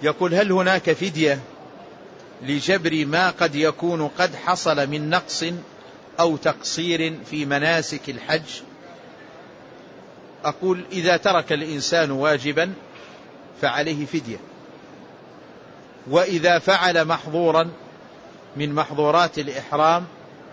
يقول: هل هناك فدية لجبر ما قد يكون قد حصل من نقص أو تقصير في مناسك الحج؟ أقول: إذا ترك الإنسان واجبا فعليه فدية، وإذا فعل محظورا من محظورات الإحرام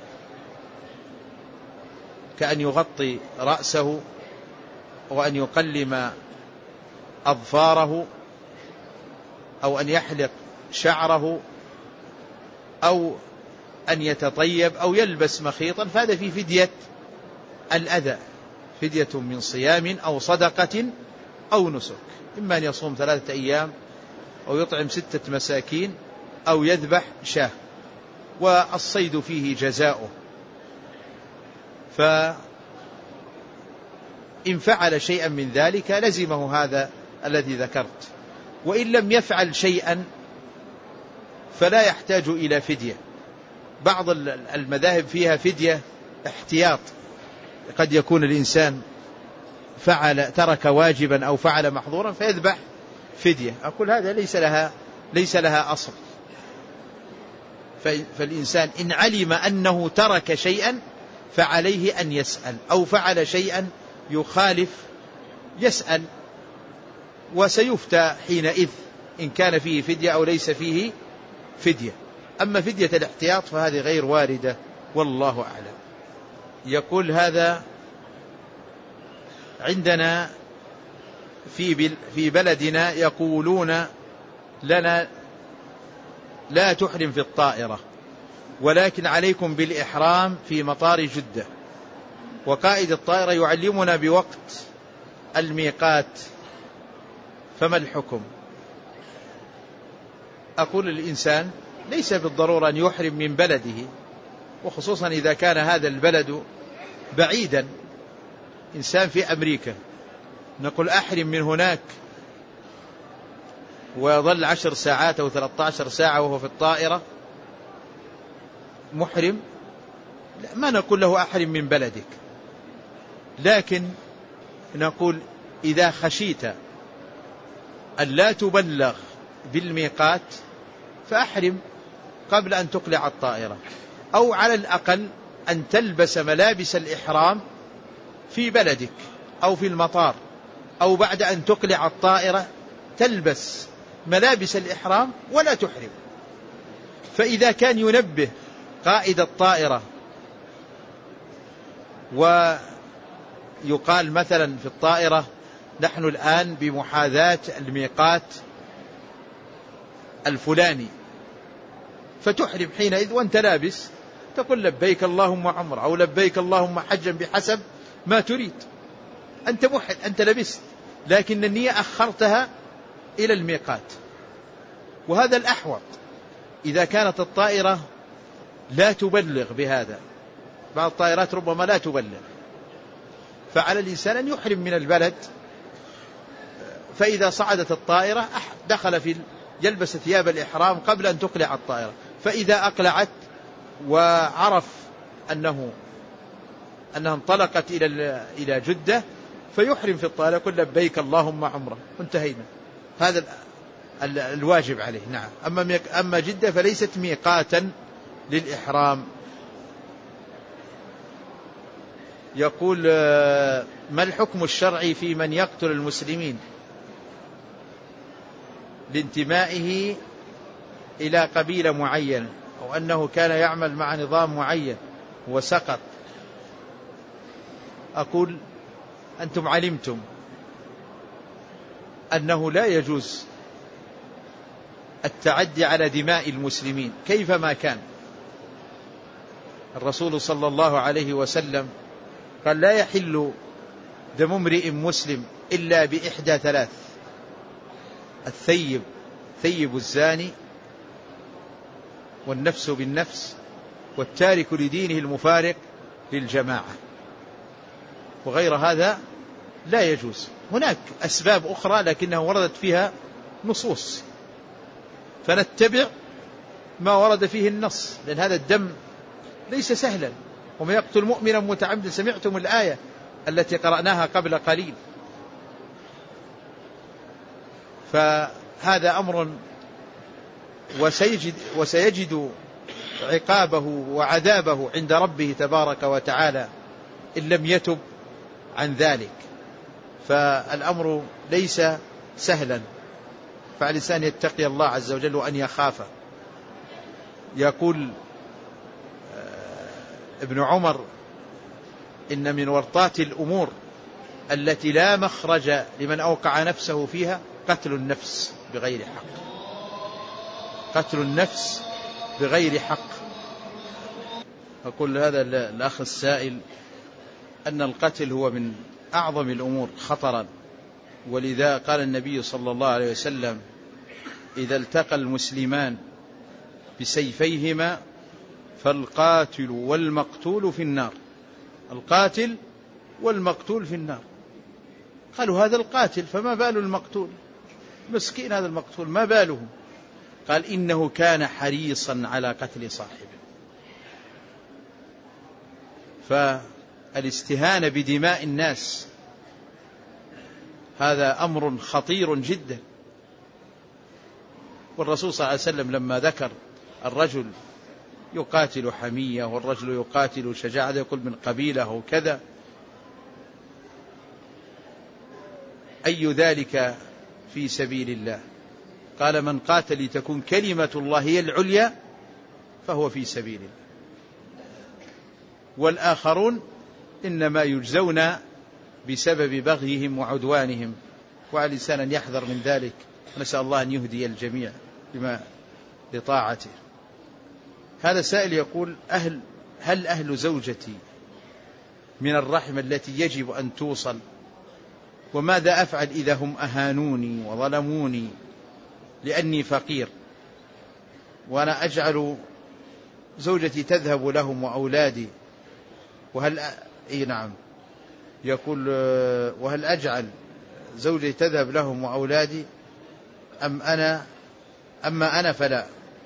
كأن يغطي رأسه وأن يقلم أظفاره أو أن يحلق شعره أو أن يتطيب أو يلبس مخيطا، فهذا في فدية الأذى، فدية من صيام أو صدقة أو نسك، إما أن يصوم 3 أيام أو يطعم 6 مساكين أو يذبح شاة، والصيد فيه جزاؤه. فإن فعل شيئا من ذلك لزمه هذا الذي ذكرت، وإن لم يفعل شيئا فلا يحتاج إلى فدية. بعض المذاهب فيها فدية احتياط، قد يكون الإنسان ترك واجبا أو فعل محظورا فيذبح فدية. أقول هذا ليس لها أصل. فالإنسان إن علم أنه ترك شيئا فعليه أن يسأل، أو فعل شيئا يخالف يسأل، وسيفتى حينئذ إن كان فيه فدية أو ليس فيه فدية. أما فدية الاحتياط فهذه غير واردة، والله أعلم. يقول: هذا عندنا في بلدنا يقولون لنا لا تحرم في الطائرة، ولكن عليكم بالإحرام في مطار جدة، وقائد الطائرة يعلمنا بوقت الميقات، فما الحكم؟ أقول: الإنسان ليس بالضرورة أن يحرم من بلده، وخصوصا إذا كان هذا البلد بعيدا. إنسان في أمريكا نقول أحرم من هناك ويظل 10 ساعات أو 13 ساعة وهو في الطائرة محرم، ما نقول له أحرم من بلدك، لكن نقول إذا خشيت أن لا تبلغ بالميقات فأحرم قبل أن تقلع الطائرة، أو على الأقل أن تلبس ملابس الإحرام في بلدك أو في المطار، أو بعد أن تقلع الطائرة تلبس ملابس الإحرام ولا تحرم. فإذا كان ينبه قائد الطائرة ويقال مثلا في الطائرة: نحن الآن بمحاذاة الميقات الفلاني، فتحرم حينئذ وانت لابس، تقول لبيك اللهم عمرة أو لبيك اللهم حجا بحسب ما تريد. أنت محرم، أنت لبست، لكن النية أخرتها إلى الميقات، وهذا الأحوط إذا كانت الطائرة لا تبلغ بهذا. بعض الطائرات ربما لا تبلغ، فعلى الإنسان أن يحرم من البلد، فإذا صعدت الطائرة دخل يلبس ثياب الإحرام قبل أن تقلع الطائرة، فإذا أقلعت وعرف أنها انطلقت إلى جدة فيحرم في الطائرة، يقول لبيك اللهم عمرة، وانتهينا. هذا الواجب عليه. نعم. أما جدة فليست ميقاتا للإحرام. يقول: ما الحكم الشرعي في من يقتل المسلمين لانتمائه إلى قبيلة معينة، أو أنه كان يعمل مع نظام معين وسقط؟ أقول: أنتم علمتم أنه لا يجوز التعدي على دماء المسلمين كيفما كان. الرسول صلى الله عليه وسلم قال: لا يحل دم امرئ مسلم إلا بإحدى 3: الثيب الزاني، والنفس بالنفس، والتارك لدينه المفارق للجماعة. وغير هذا لا يجوز. هناك أسباب أخرى لكنها وردت فيها نصوص، فنتبع ما ورد فيه النص، لأن هذا الدم ليس سهلا. وما يقتل مؤمنا متعمدا، سمعتم الآية التي قرأناها قبل قليل. هذا أمر وسيجد عقابه وعذابه عند ربه تبارك وتعالى إن لم يتب عن ذلك. فالأمر ليس سهلا، فالإنسان يتقي الله عز وجل وأن يخافه. يقول ابن عمر: إن من ورطات الأمور التي لا مخرج لمن أوقع نفسه فيها قتل النفس بغير حق. قتل النفس بغير حق. أقول هذا الأخ السائل أن القتل هو من أعظم الأمور خطرا، ولذا قال النبي صلى الله عليه وسلم: إذا التقى المسلمان بسيفيهما فالقاتل والمقتول في النار. القاتل والمقتول في النار. قالوا: هذا القاتل، فما بال المقتول؟ مسكين هذا المقتول، ما باله؟ قال: إنه كان حريصا على قتل صاحبه. فالاستهانة بدماء الناس هذا أمر خطير جدا. والرسول صلى الله عليه وسلم لما ذكر الرجل يقاتل حمية والرجل يقاتل شجاعة، يقول من قبيلة أو كذا، أي ذلك في سبيل الله؟ قال: من قاتل لتكون كلمة الله هي العليا فهو في سبيل الله. والآخرون إنما يجزون بسبب بغيهم وعدوانهم، وعلى الإنسان أن يحذر من ذلك. نسأل الله أن يهدي الجميع بما لطاعته. هذا سائل يقول: هل أهل زوجتي من الرحم التي يجب أن توصل؟ وماذا أفعل إذا هم أهانوني وظلموني لأني فقير، وأنا أجعل زوجتي تذهب لهم وأولادي؟ نعم، يقول: وهل أجعل زوجتي تذهب لهم وأولادي أما أنا فلا؟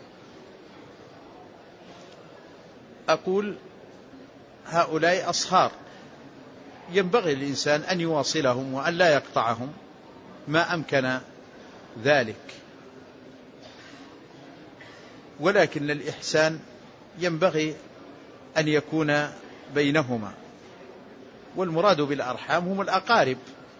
أقول: هؤلاء أصهار، ينبغي للإنسان أن يواصلهم وأن لا يقطعهم ما أمكن ذلك، ولكن الإحسان ينبغي أن يكون بينهما. والمراد بالأرحام هم الأقارب.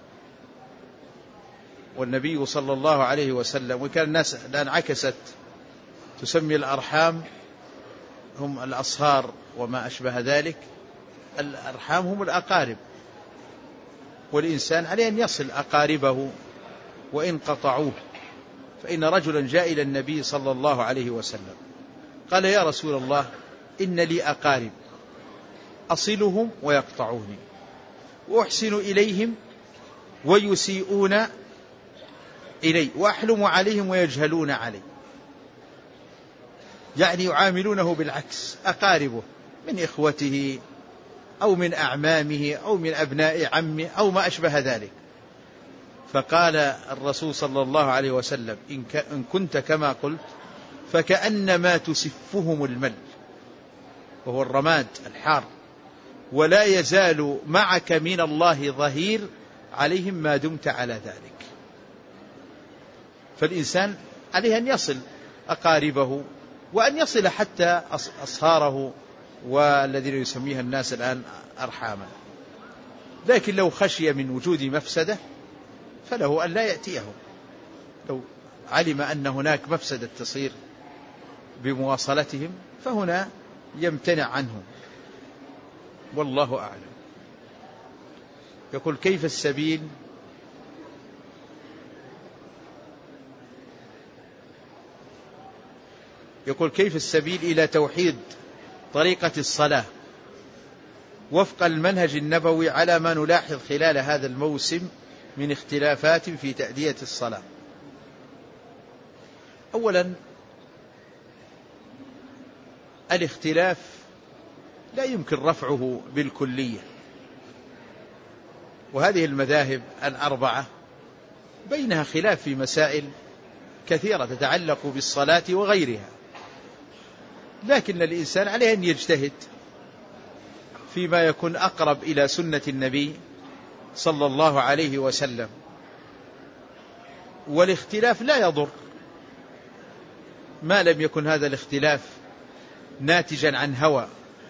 والنبي صلى الله عليه وسلم، وكان الناس الآن عكست تسمي الأرحام هم الأصهار وما أشبه ذلك. الأرحام هم الأقارب، والإنسان عليه أن يصل أقاربه وإن قطعوه. فإن رجلا جاء إلى النبي صلى الله عليه وسلم قال: يا رسول الله، إن لي أقارب أصلهم ويقطعوني، وأحسن إليهم ويسيئون إلي، وأحلم عليهم ويجهلون علي. يعني يعاملونه بالعكس، أقاربه من إخوته أو من أعمامه أو من أبناء عمه أو ما أشبه ذلك. فقال الرسول صلى الله عليه وسلم: إن كنت كما قلت فكأنما تسفهم المل، وهو الرماد الحار، ولا يزال معك من الله ظهير عليهم ما دمت على ذلك. فالإنسان عليه أن يصل أقاربه، وأن يصل حتى أصهاره والذين يسميها الناس الآن أرحاما. لكن لو خشي من وجود مفسدة فله أن لا يأتيهم. لو علم أن هناك مفسدة تصير بمواصلتهم فهنا يمتنع عنهم، والله أعلم. يقول: كيف السبيل إلى توحيد طريقة الصلاة وفق المنهج النبوي على ما نلاحظ خلال هذا الموسم من اختلافات في تأدية الصلاة؟ أولا، الاختلاف لا يمكن رفعه بالكلية، وهذه المذاهب الأربعة بينها خلاف في مسائل كثيرة تتعلق بالصلاة وغيرها، لكن الإنسان عليه أن يجتهد فيما يكون أقرب إلى سنة النبي صلى الله عليه وسلم. والاختلاف لا يضر ما لم يكن هذا الاختلاف ناتجا عن هوى،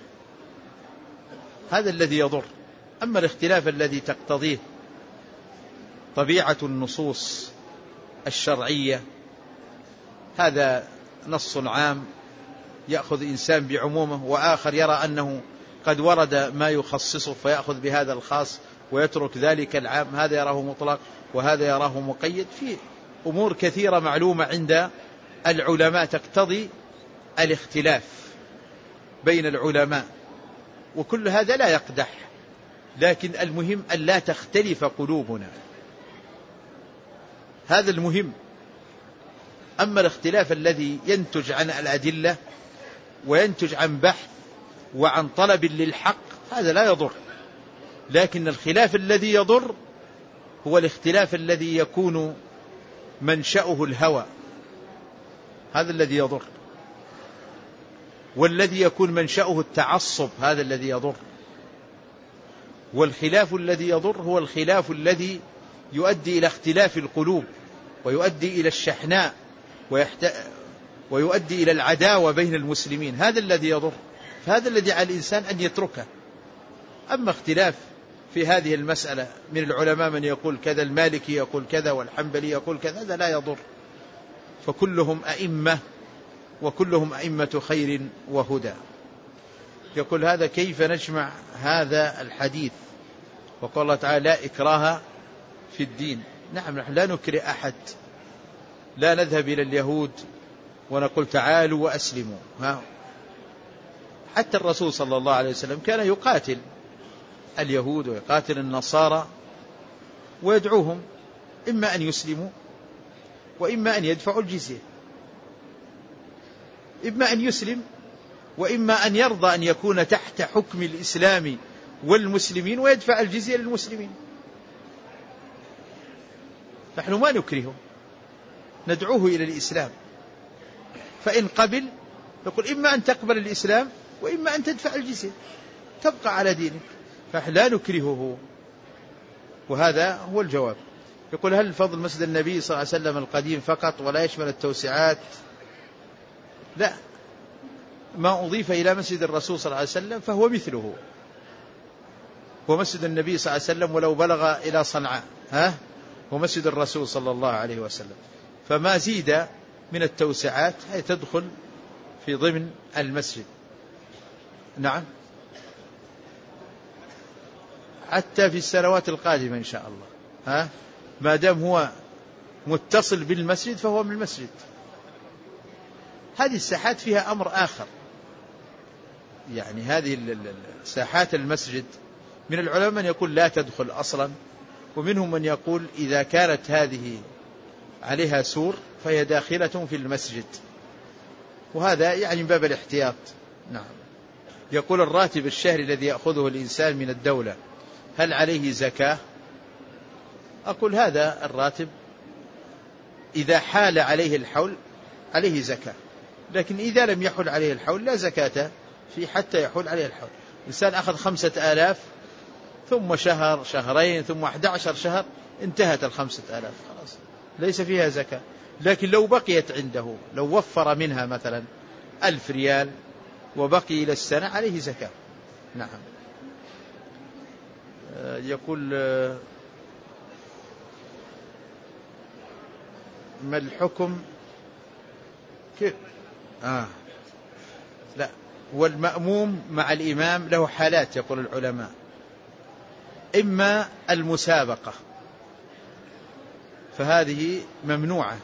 هذا الذي يضر. أما الاختلاف الذي تقتضيه طبيعة النصوص الشرعية هذا نص عام يأخذ إنسان بعمومه، وآخر يرى أنه قد ورد ما يخصصه فيأخذ بهذا الخاص ويترك ذلك العام، هذا يراه مطلق وهذا يراه مقيد. في أمور كثيرة معلومة عند العلماء تقتضي الاختلاف بين العلماء، وكل هذا لا يقدح، لكن المهم أن لا تختلف قلوبنا، هذا المهم. أما الاختلاف الذي ينتج عن الأدلة وينتج عن بحث وعن طلب للحق هذا لا يضر، لكن الخلاف الذي يضر هو الاختلاف الذي يكون منشأه الهوى، هذا الذي يضر، والذي يكون منشأه التعصب هذا الذي يضر. والخلاف الذي يضر هو الخلاف الذي يؤدي إلى اختلاف القلوب ويؤدي إلى الشحناء ويؤدي إلى العداوة بين المسلمين، هذا الذي يضر، فهذا الذي على الإنسان أن يتركه. أما اختلاف في هذه المسألة من العلماء من يقول كذا، المالكي يقول كذا والحنبلي يقول كذا، هذا لا يضر، فكلهم أئمة وكلهم أئمة خير وهدى. يقول هذا كيف نجمع هذا الحديث وقال الله تعالى لا إكراه في الدين؟ نعم، نحن لا نكره أحد، لا نذهب إلى اليهود ونقول تعالوا وأسلموا. حتى الرسول صلى الله عليه وسلم كان يقاتل اليهود ويقاتل النصارى ويدعوهم إما أن يسلموا وإما أن يدفعوا الجزية، إما أن يسلم وإما أن يرضى أن يكون تحت حكم الإسلام والمسلمين ويدفع الجزية للمسلمين. نحن ما نكرهه، ندعوه إلى الإسلام، فإن قبل نقول إما أن تقبل الإسلام وإما أن تدفع الجزية تبقى على دينك، فلا نكرهه، وهذا هو الجواب. يقول هل فضل مسجد النبي صلى الله عليه وسلم القديم فقط ولا يشمل التوسعات؟ لا، ما أضيف إلى مسجد الرسول صلى الله عليه وسلم فهو مثله، ومسجد النبي صلى الله عليه وسلم ولو بلغ إلى صنعاء ومسجد الرسول صلى الله عليه وسلم، فما زيد من التوسعات هي تدخل في ضمن المسجد. نعم، حتى في السنوات القادمة إن شاء الله، ما دام هو متصل بالمسجد فهو من المسجد. هذه الساحات فيها أمر آخر، يعني هذه ساحات المسجد من العلماء من يقول لا تدخل أصلا، ومنهم من يقول إذا كانت هذه عليها سور فهي داخلة في المسجد، وهذا يعني من باب الاحتياط. نعم. يقول الراتب الشهري الذي يأخذه الإنسان من الدولة هل عليه زكاة؟ أقول هذا الراتب إذا حال عليه الحول عليه زكاة، لكن إذا لم يحل عليه الحول لا زكاة في حتى يحول عليه الحول. الإنسان أخذ 5000 ثم شهر شهرين ثم 11 شهر انتهت 5000 خلاص ليس فيها زكاة، لكن لو بقيت عنده لو وفر منها مثلا 1000 ريال وبقي إلى السنة عليه زكاة. نعم. يقول ما الحكم كيف لا، والمأموم مع الإمام له حالات يقول العلماء، إما المسابقة فهذه ممنوعة،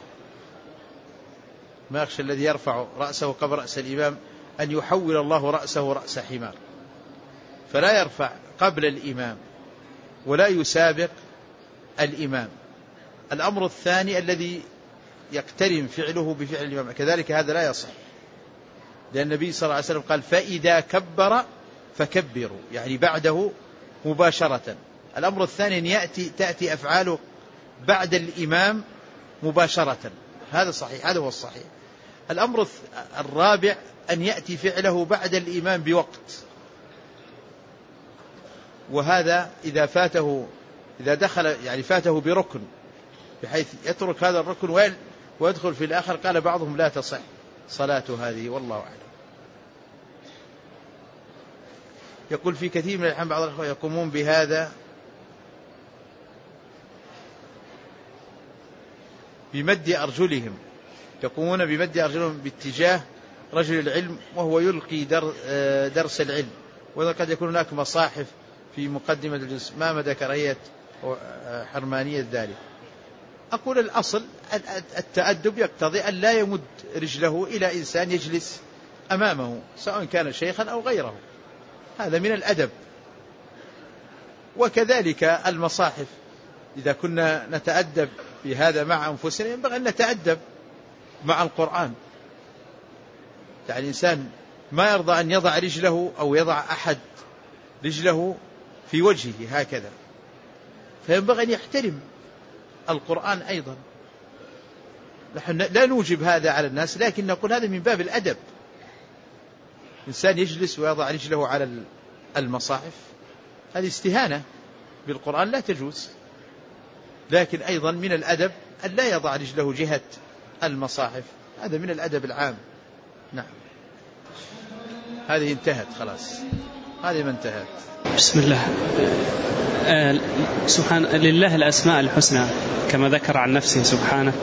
ما يخشى الذي يرفع رأسه قبل رأس الإمام أن يحول الله رأسه رأس حمار، فلا يرفع قبل الإمام ولا يسابق الإمام. الأمر الثاني الذي يقترن فعله بفعل الإمام كذلك هذا لا يصح، لأن النبي صلى الله عليه وسلم قال فإذا كبر فكبروا، يعني بعده مباشرة. الأمر الثاني أن تأتي أفعاله بعد الإمام مباشرة، هذا صحيح، هذا هو الصحيح. الأمر الرابع أن يأتي فعله بعد الإمام بوقت، وهذا إذا فاته إذا دخل يعني فاته بركن بحيث يترك هذا الركن ويدخل في الآخر. قال بعضهم لا تصح صلاة هذه، والله أعلم. يقول في كثير من الأحيان بعض الأخوة يقومون بهذا بمد أرجلهم، يقومون بمد أرجلهم باتجاه رجل العلم وهو يلقي درس العلم، وقد يكون هناك مصاحف في مقدمة الجزء. ما مدى كراهية حرمانية ذلك؟ أقول الأصل التأدب يقتضي أن لا يمد رجله إلى إنسان يجلس أمامه سواء كان شيخا أو غيره، هذا من الأدب. وكذلك المصاحف، إذا كنا نتأدب بهذا مع أنفسنا ينبغي أن نتأدب مع القرآن. يعني الإنسان ما يرضى أن يضع رجله أو يضع أحد رجله في وجهه هكذا، فينبغي أن يحترم القرآن أيضا. نحن لا نوجب هذا على الناس، لكن نقول هذا من باب الأدب. إنسان يجلس ويضع رجله على المصاحف، هذه استهانة بالقرآن لا تجوز. لكن أيضا من الأدب أن لا يضع رجله جهة المصاحف، هذا من الأدب العام. نعم. هذه انتهت خلاص، هذه ما انتهت. بسم الله. سبحان لله الأسماء الحسنى كما ذكر عن نفسه سبحانه،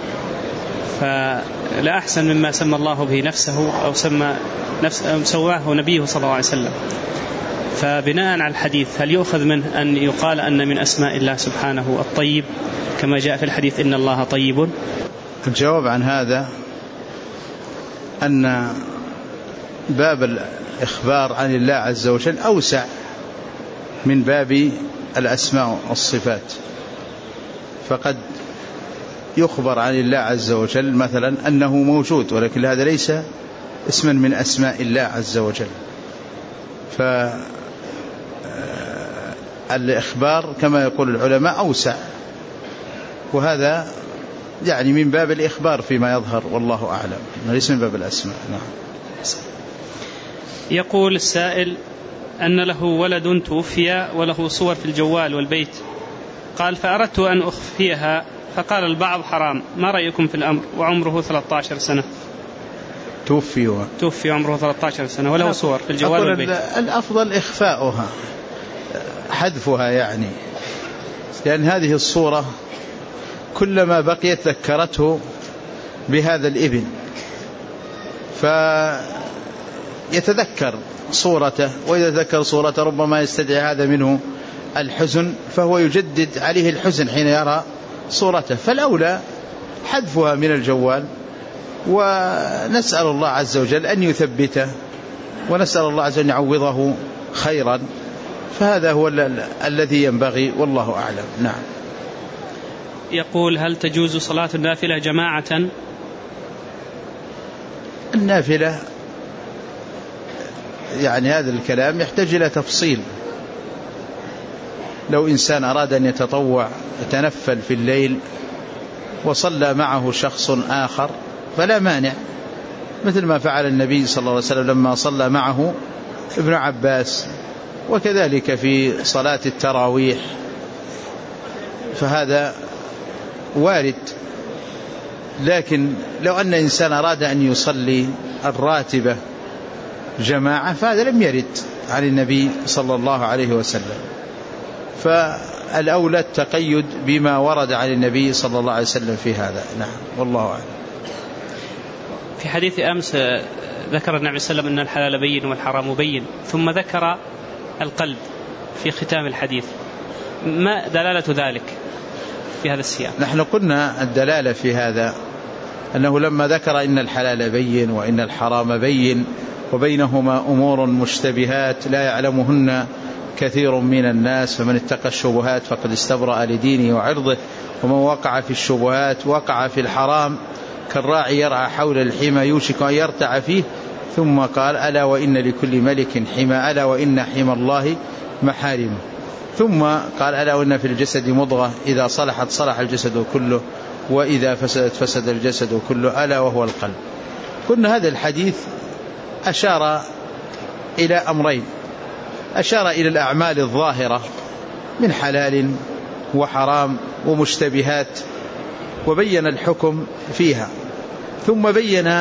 فلا أحسن مما سمى الله به نفسه أو سواه نبيه صلى الله عليه وسلم. فبناء على الحديث هل يؤخذ منه أن يقال أن من أسماء الله سبحانه الطيب كما جاء في الحديث إن الله طيب؟ الجواب عن هذا أن باب الإخبار عن الله عز وجل أوسع من باب الأسماء والصفات، فقد يخبر عن الله عز وجل مثلا أنه موجود، ولكن هذا ليس اسما من أسماء الله عز وجل. فالإخبار كما يقول العلماء أوسع، وهذا يعني من باب الإخبار فيما يظهر، والله أعلم، ليس من باب الأسماء. نعم. يقول السائل أن له ولد توفي وله صور في الجوال والبيت، قال فأردت أن أخفيها، فقال البعض حرام، ما رأيكم في الأمر؟ وعمره 13 سنة. توفي عمره 13 سنة وله صور في الجوال والبيت. الأفضل إخفاؤها، حذفها يعني، لأن هذه الصورة كلما بقيت ذكرته بهذا الابن، فيتذكر صورته، وإذا ذكر صورته ربما يستدعي هذا منه الحزن، فهو يجدد عليه الحزن حين يرى صورته. فالأولى حذفها من الجوال، ونسأل الله عز وجل أن يثبته، ونسأل الله عز وجل أن يعوضه خيرا، فهذا هو الذي ينبغي، والله أعلم. نعم. يقول هل تجوز صلاة النافلة جماعة؟ النافلة يعني هذا الكلام يحتاج إلى تفصيل. لو إنسان أراد أن يتنفل في الليل وصلى معه شخص آخر فلا مانع، مثل ما فعل النبي صلى الله عليه وسلم لما صلى معه ابن عباس، وكذلك في صلاة التراويح، فهذا وارد. لكن لو أن إنسان أراد أن يصلي الراتبة جماعة فهذا لم يرد عن النبي صلى الله عليه وسلم، فالأولى التقيد بما ورد عن النبي صلى الله عليه وسلم في هذا. نعم، والله أعلم. في حديث أمس ذكر النبي صلى الله عليه وسلم أن الحلال بين والحرام بين، ثم ذكر القلب في ختام الحديث، ما دلالة ذلك في هذا السياق؟ نحن قلنا الدلالة في هذا أنه لما ذكر إن الحلال بين وإن الحرام بين وبينهما أمور مشتبهات لا يعلمهن كثير من الناس، فمن اتقى الشبهات فقد استبرأ لدينه وعرضه، ومن وقع في الشبهات وقع في الحرام، كالراعي يرعى حول الحمى يوشك أن يرتع فيه. ثم قال ألا وإن لكل ملك حمى، ألا وإن حمى الله محارمه. ثم قال ألا وإن في الجسد مضغة إذا صلحت صلح الجسد كله، وإذا فسدت فسد الجسد كله، ألا وهو القلب. كنا هذا الحديث أشار إلى أمرين، أشار إلى الأعمال الظاهرة من حلال وحرام ومشتبهات، وبين الحكم فيها، ثم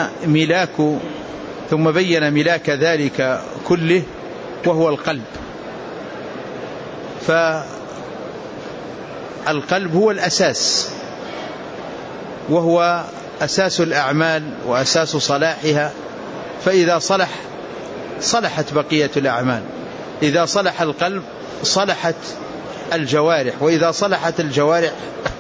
بين ملاك ذلك كله وهو القلب. فالقلب هو الأساس، وهو أساس الأعمال وأساس صلاحها، فإذا صلحت بقية الأعمال. إذا صلح القلب صلحت الجوارح، وإذا صلحت الجوارح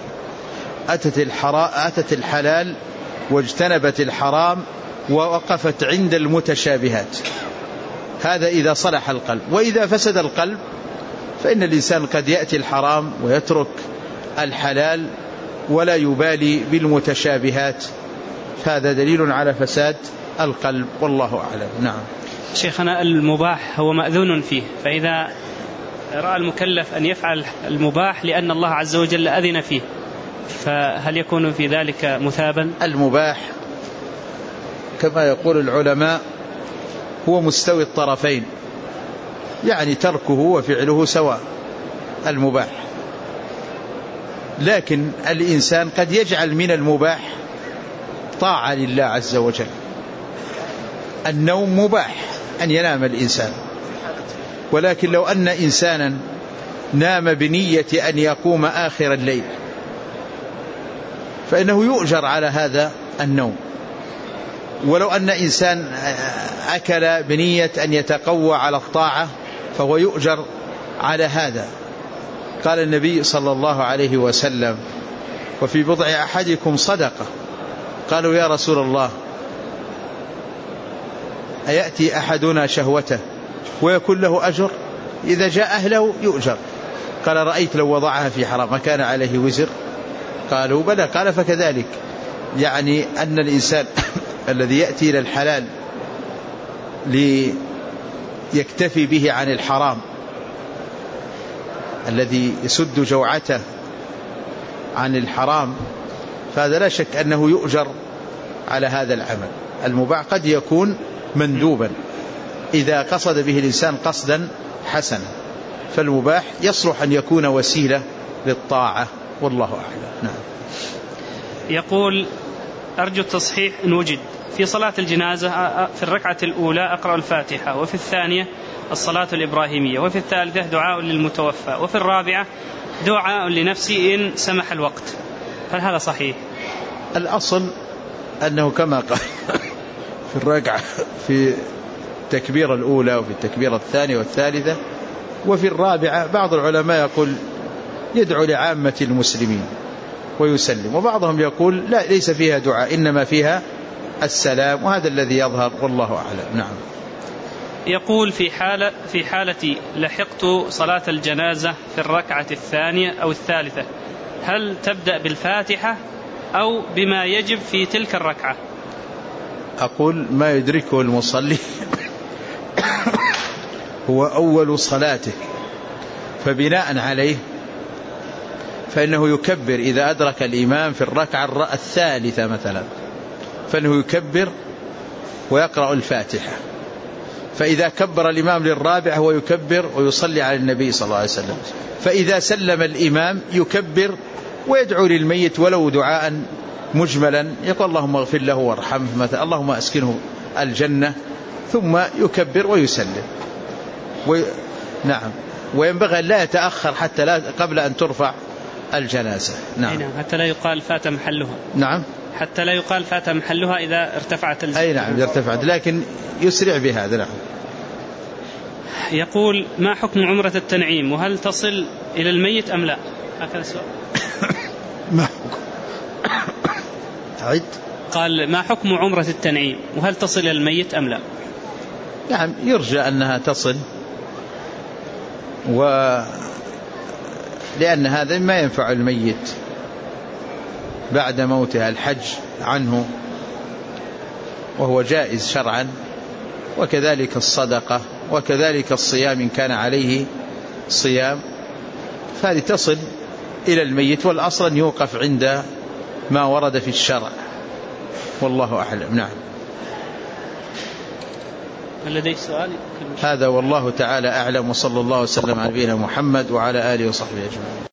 أتت الحلال واجتنبت الحرام ووقفت عند المتشابهات. هذا إذا صلح القلب. وإذا فسد القلب فإن الإنسان قد يأتي الحرام ويترك الحلال ولا يبالي بالمتشابهات، فهذا دليل على فساد القلب، والله أعلم. نعم. شيخنا، المباح هو مأذون فيه، فإذا رأى المكلف أن يفعل المباح لأن الله عز وجل أذن فيه، فهل يكون في ذلك مثابا؟ المباح كما يقول العلماء هو مستوي الطرفين، يعني تركه وفعله سواء المباح. لكن الإنسان قد يجعل من المباح طاعة لله عز وجل. النوم مباح أن ينام الإنسان، ولكن لو أن إنسانا نام بنية أن يقوم آخر الليل فإنه يؤجر على هذا النوم. ولو أن إنسان أكل بنية أن يتقوى على الطاعة فهو يؤجر على هذا. قال النبي صلى الله عليه وسلم: وفي بضع أحدكم صدقة. قالوا: يا رسول الله، أيأتي أحدنا شهوته ويكون له أجر؟ إذا جاء أهله يؤجر. قال: رأيت لو وضعها في حرام ما كان عليه وزر؟ قالوا: بلى. قال: فكذلك، يعني أن الإنسان الذي يأتي إلى الحلال ليكتفي به عن الحرام، الذي يسد جوعته عن الحرام، فهذا لا شك أنه يؤجر على هذا العمل. المباح قد يكون مندوبا إذا قصد به الإنسان قصدا حسنا، فالمباح يصلح أن يكون وسيلة للطاعة، والله أعلم. نعم. يقول: أرجو التصحيح إن وجد. في صلاة الجنازة في الركعة الأولى أقرأ الفاتحة، وفي الثانية الصلاة الإبراهيمية، وفي الثالثة دعاء للمتوفى، وفي الرابعة دعاء لنفسي إن سمح الوقت. هل هذا صحيح؟ الأصل أنه كما قال في الركعة في التكبيرة الأولى وفي التكبيرة الثانية والثالثة وفي الرابعة. بعض العلماء يقول يدعو لعامة المسلمين ويسلم، وبعضهم يقول لا، ليس فيها دعاء، إنما فيها السلام، وهذا الذي يظهر، والله أعلم. نعم. يقول: في حالة لحقت صلاة الجنازة في الركعة الثانية أو الثالثة، هل تبدأ بالفاتحة أو بما يجب في تلك الركعة؟ أقول: ما يدركه المصلي هو أول صلاته، فبناء عليه فإنه يكبر إذا أدرك الإمام في الركعة الثالثة مثلا، فإنه يكبر ويقرأ الفاتحة. فإذا كبر الإمام للرابعة هو يكبر ويصلي على النبي صلى الله عليه وسلم. فإذا سلم الإمام يكبر ويدعو للميت ولو دعاء مجملا، يقول: اللهم اغفر له وارحمه مثلا، اللهم أسكنه الجنة، ثم يكبر ويسلم. نعم. وينبغي لا يتأخر حتى قبل أن ترفع الجنازة. نعم. حتى لا يقال فات محلها. نعم. حتى لا يقال فات محلها إذا ارتفعت الجنازة. أي نعم، إذا ارتفعت، لكن يسرع بهذا. نعم. يقول: ما حكم عمرة التنعيم، وهل تصل إلى الميت أم لا؟ هكذا السؤال. ما حكم؟ قال: ما حكم عمرة التنعيم، وهل تصل إلى الميت أم لا؟ نعم، يرجى أنها تصل، لأن هذا ما ينفع الميت بعد موته، الحج عنه وهو جائز شرعا، وكذلك الصدقة، وكذلك الصيام إن كان عليه صيام، فهذه تصل إلى الميت، والأصل أن يوقف عند ما ورد في الشرع، والله أعلم. نعم. لدي سؤال؟ هذا والله تعالى أعلم، وصلى الله وسلم على نبينا محمد وعلى آله وصحبه أجمعين.